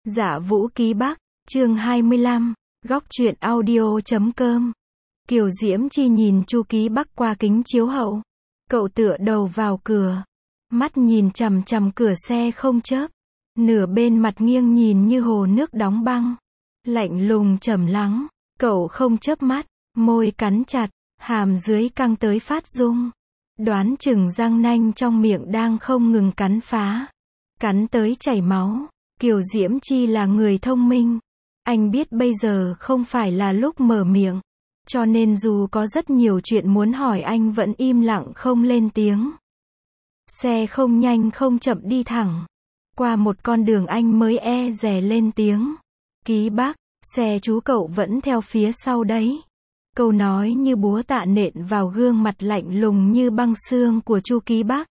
Dạ Vũ Ký Bắc, chương 25, góc truyện audio.com. Kiều Diễm Chi nhìn Chu Ký Bắc qua kính chiếu hậu. Cậu tựa đầu vào cửa, mắt nhìn chằm chằm cửa xe không chớp, nửa bên mặt nghiêng nhìn như hồ nước đóng băng, lạnh lùng trầm lắng. Cậu không chớp mắt, môi cắn chặt, hàm dưới căng tới phát rung. Đoán chừng răng nanh trong miệng đang không ngừng cắn phá, cắn tới chảy máu. Kiều Diễm Chi là người thông minh. Anh biết bây giờ không phải là lúc mở miệng, cho nên dù có rất nhiều chuyện muốn hỏi anh vẫn im lặng không lên tiếng. Xe không nhanh không chậm đi thẳng qua một con đường, anh mới e dè lên tiếng. Ký Bắc, xe chú cậu vẫn theo phía sau đấy. Câu nói như búa tạ nện vào gương mặt lạnh lùng như băng xương của Chu Ký Bắc.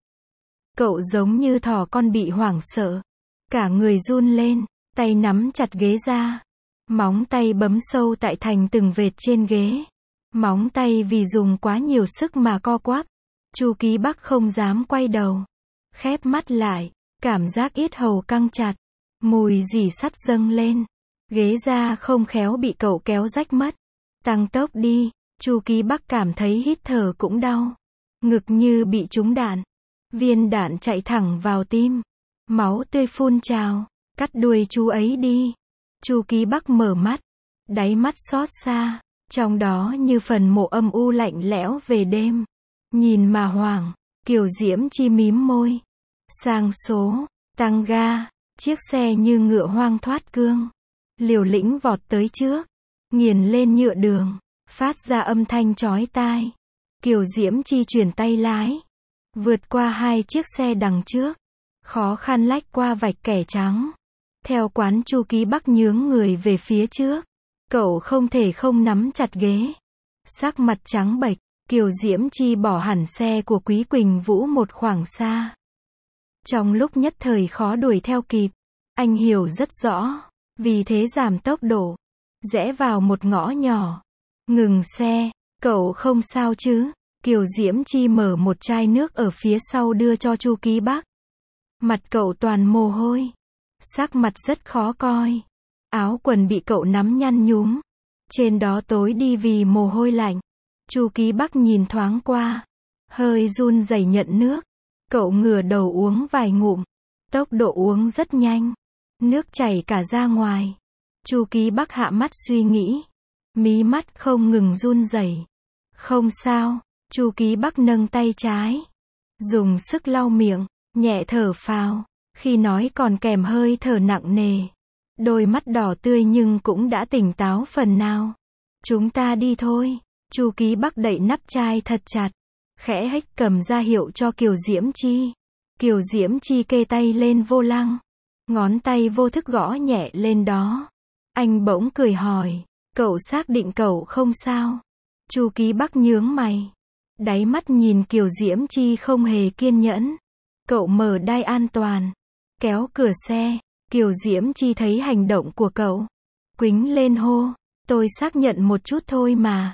Cậu giống như thỏ con bị hoảng sợ, cả người run lên, tay nắm chặt ghế ra, móng tay bấm sâu tại thành từng vệt trên ghế. Móng tay vì dùng quá nhiều sức mà co quắp. Chu Ký Bắc không dám quay đầu, khép mắt lại, cảm giác yết hầu căng chặt, mùi rỉ sắt dâng lên. Ghế da không khéo bị cậu kéo rách mất. Tăng tốc đi. Chu Ký Bắc cảm thấy hít thở cũng đau, ngực như bị trúng đạn, viên đạn chạy thẳng vào tim, máu tươi phun trào. Cắt đuôi chú ấy đi. Chu Ký Bắc mở mắt, đáy mắt xót xa, trong đó như phần mộ âm u lạnh lẽo về đêm. Nhìn mà hoảng. Kiều Diễm Chi mím môi, sang số, tăng ga. Chiếc xe như ngựa hoang thoát cương, liều lĩnh vọt tới trước, nghiền lên nhựa đường, phát ra âm thanh chói tai. Kiều Diễm Chi chuyển tay lái, vượt qua hai chiếc xe đằng trước, khó khăn lách qua vạch kẻ trắng. Theo quán, Chu Ký Bắc nhướng người về phía trước. Cậu không thể không nắm chặt ghế, sắc mặt trắng bệch. Kiều Diễm Chi bỏ hẳn xe của Quý Quỳnh Vũ một khoảng xa. Trong lúc nhất thời khó đuổi theo kịp, anh hiểu rất rõ, vì thế giảm tốc độ, rẽ vào một ngõ nhỏ, ngừng xe. Cậu không sao chứ? Kiều Diễm Chi mở một chai nước ở phía sau đưa cho Chu Ký Bắc. Mặt cậu toàn mồ hôi, sắc mặt rất khó coi. Áo quần bị cậu nắm nhăn nhúm, trên đó tối đi vì mồ hôi lạnh. Chu Ký Bắc nhìn thoáng qua, hơi run rẩy nhận nước. Cậu ngửa đầu uống vài ngụm, tốc độ uống rất nhanh, nước chảy cả ra ngoài. Chu Ký Bắc hạ mắt suy nghĩ, mí mắt không ngừng run rẩy. Không sao. Chu Ký Bắc nâng tay trái, dùng sức lau miệng, nhẹ thở phào, khi nói còn kèm hơi thở nặng nề. Đôi mắt đỏ tươi nhưng cũng đã tỉnh táo phần nào. Chúng ta đi thôi. Chu Ký Bắc đậy nắp chai thật chặt, khẽ hếch cầm ra hiệu cho Kiều Diễm Chi. Kiều Diễm Chi kê tay lên vô lăng, ngón tay vô thức gõ nhẹ lên đó. Anh bỗng cười hỏi, cậu xác định cậu không sao? Chu Ký Bắc nhướng mày, đáy mắt nhìn Kiều Diễm Chi không hề kiên nhẫn. Cậu mở đai an toàn, kéo cửa xe. Kiều Diễm Chi thấy hành động của cậu, quĩnh lên hô, tôi xác nhận một chút thôi mà.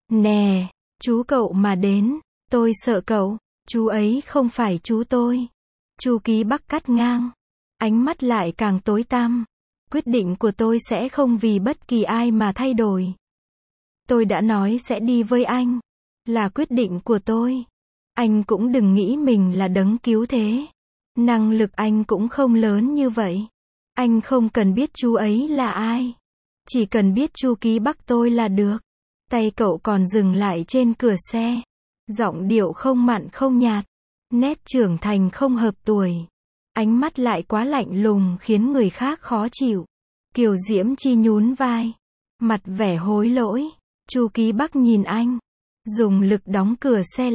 Nè, chú cậu mà đến, tôi sợ cậu, chú ấy không phải chú tôi. Chu Ký Bắc cắt ngang, ánh mắt lại càng tối tăm. Quyết định của tôi sẽ không vì bất kỳ ai mà thay đổi. Tôi đã nói sẽ đi với anh, là quyết định của tôi. Anh cũng đừng nghĩ mình là đấng cứu thế. Năng lực anh cũng không lớn như vậy. Anh không cần biết chú ấy là ai, chỉ cần biết Chu Ký Bắc tôi là được. Tay cậu còn dừng lại trên cửa xe, giọng điệu không mặn không nhạt, nét trưởng thành không hợp tuổi. Ánh mắt lại quá lạnh lùng khiến người khác khó chịu. Kiều Diễm Chi nhún vai, mặt vẻ hối lỗi. Chu Ký Bắc nhìn anh, dùng lực đóng cửa xe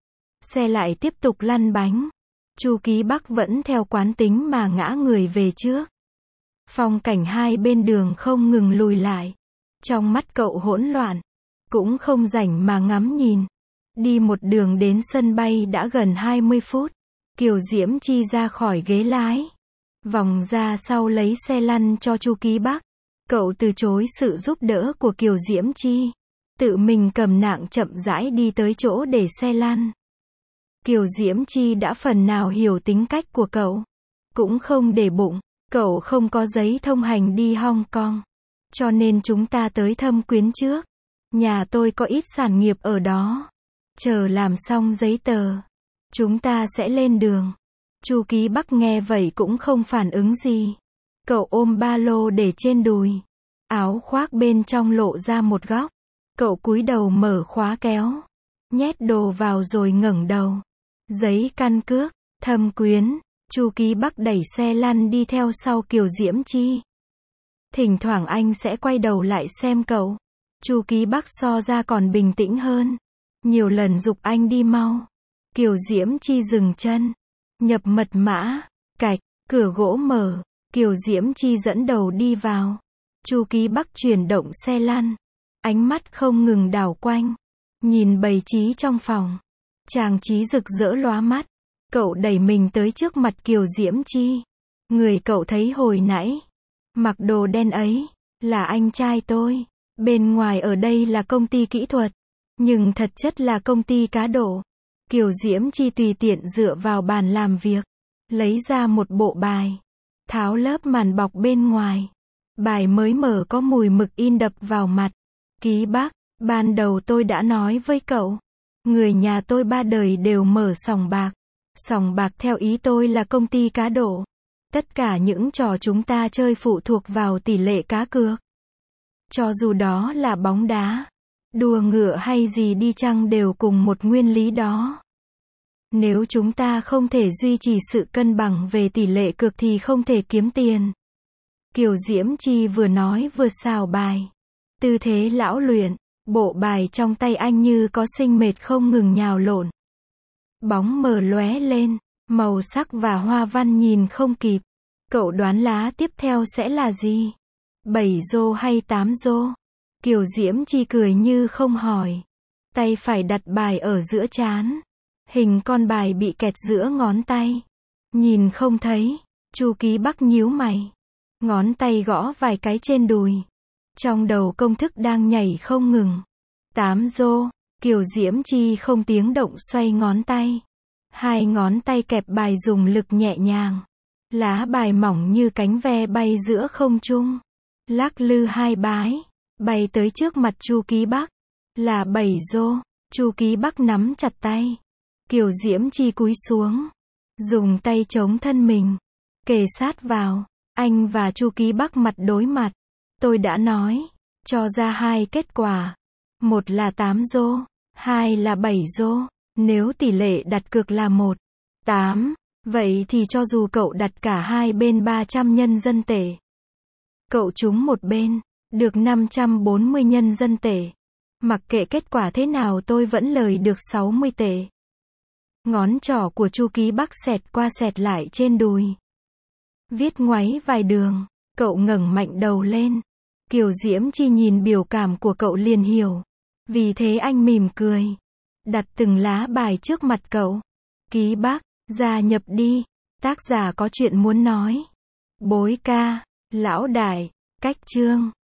lại tiếp tục lăn bánh. Chu Ký Bắc vẫn theo quán tính mà ngã người về trước. Phong cảnh hai bên đường không ngừng lùi lại, trong mắt cậu hỗn loạn, cũng không rảnh mà ngắm nhìn. Đi một đường đến sân bay đã gần 20 phút. Kiều Diễm Chi ra khỏi ghế lái, vòng ra sau lấy xe lăn cho Chu Ký Bắc. Cậu từ chối sự giúp đỡ của Kiều Diễm Chi, tự mình cầm nạng chậm rãi đi tới chỗ để xe lăn. Kiều Diễm Chi đã phần nào hiểu tính cách của cậu, cũng không để bụng, Cậu không có giấy thông hành đi Hong Kong. Cho nên chúng ta tới Thâm Quyến trước. Nhà tôi có ít sản nghiệp ở đó. Chờ làm xong giấy tờ, chúng ta sẽ lên đường. Chu Ký Bắc nghe vậy cũng không phản ứng gì. Cậu ôm ba lô để trên đùi. Áo khoác bên trong lộ ra một góc. Cậu cúi đầu mở khóa kéo. Nhét đồ vào rồi ngẩng đầu. Giấy căn cước, Thâm Quyến. Chu Ký Bắc đẩy xe lăn đi theo sau Kiều Diễm Chi. Thỉnh thoảng anh sẽ quay đầu lại xem cậu. Chu Ký Bắc so ra còn bình tĩnh hơn. Nhiều lần giục anh đi mau. Kiều Diễm Chi dừng chân. Nhập mật mã. Cạch, cửa gỗ mở. Kiều Diễm Chi dẫn đầu đi vào. Chu Ký Bắc chuyển động xe lăn. Ánh mắt không ngừng đảo quanh. Nhìn bày trí trong phòng. Trang trí rực rỡ lóa mắt. Cậu đẩy mình tới trước mặt Kiều Diễm Chi. Người cậu thấy hồi nãy, mặc đồ đen ấy, là anh trai tôi. Bên ngoài ở đây là công ty kỹ thuật, nhưng thật chất là công ty cá độ. Kiều Diễm Chi tùy tiện dựa vào bàn làm việc, lấy ra một bộ bài, tháo lớp màn bọc bên ngoài. Bài mới mở có mùi mực in đập vào mặt. Ký Bắc, ban đầu tôi đã nói với cậu, người nhà tôi ba đời đều mở sòng bạc. Sòng bạc theo ý tôi là công ty cá độ. Tất cả những trò chúng ta chơi phụ thuộc vào tỷ lệ cá cược. Cho dù đó là bóng đá, đua ngựa hay gì đi chăng đều cùng một nguyên lý đó. Nếu chúng ta không thể duy trì sự cân bằng về tỷ lệ cược thì không thể kiếm tiền. Kiều Diễm Chi vừa nói vừa xào bài. Tư thế lão luyện, bộ bài trong tay anh như có sinh mệt không ngừng nhào lộn. Bóng mờ lóe lên, màu sắc và hoa văn nhìn không kịp. Cậu đoán lá tiếp theo sẽ là gì? 7 rô hay 8 rô? Kiều Diễm Chi cười như không hỏi. Tay phải đặt bài ở giữa trán. Hình con bài bị kẹt giữa ngón tay. Nhìn không thấy. Chu Ký Bắc nhíu mày. Ngón tay gõ vài cái trên đùi. Trong đầu công thức đang nhảy không ngừng. 8 rô. Kiều Diễm Chi không tiếng động xoay ngón tay. Hai ngón tay kẹp bài dùng lực nhẹ nhàng. Lá bài mỏng như cánh ve bay giữa không trung. Lắc lư hai bái. Bay tới trước mặt Chu Ký Bắc. Là 7 rô. Chu Ký Bắc nắm chặt tay. Kiều Diễm Chi cúi xuống. Dùng tay chống thân mình. Kề sát vào. Anh và Chu Ký Bắc mặt đối mặt. Tôi đã nói. Cho ra hai kết quả. Một là 8 rô. Hai là 7 rô. Nếu tỷ lệ đặt cược là 1:8, vậy thì cho dù cậu đặt cả hai bên 300 nhân dân tệ. Cậu trúng một bên, được 540 nhân dân tệ. Mặc kệ kết quả thế nào tôi vẫn lời được 60 tệ. Ngón trỏ của Chu Ký Bắc xẹt qua xẹt lại trên đùi. Viết ngoáy vài đường, cậu ngẩng mạnh đầu lên. Kiều Diễm Chi nhìn biểu cảm của cậu liền hiểu. Vì thế anh mỉm cười. Đặt từng lá bài trước mặt cậu. Ký Bắc, gia nhập đi. Tác giả có chuyện muốn nói. Bối ca, lão đại, cách chương.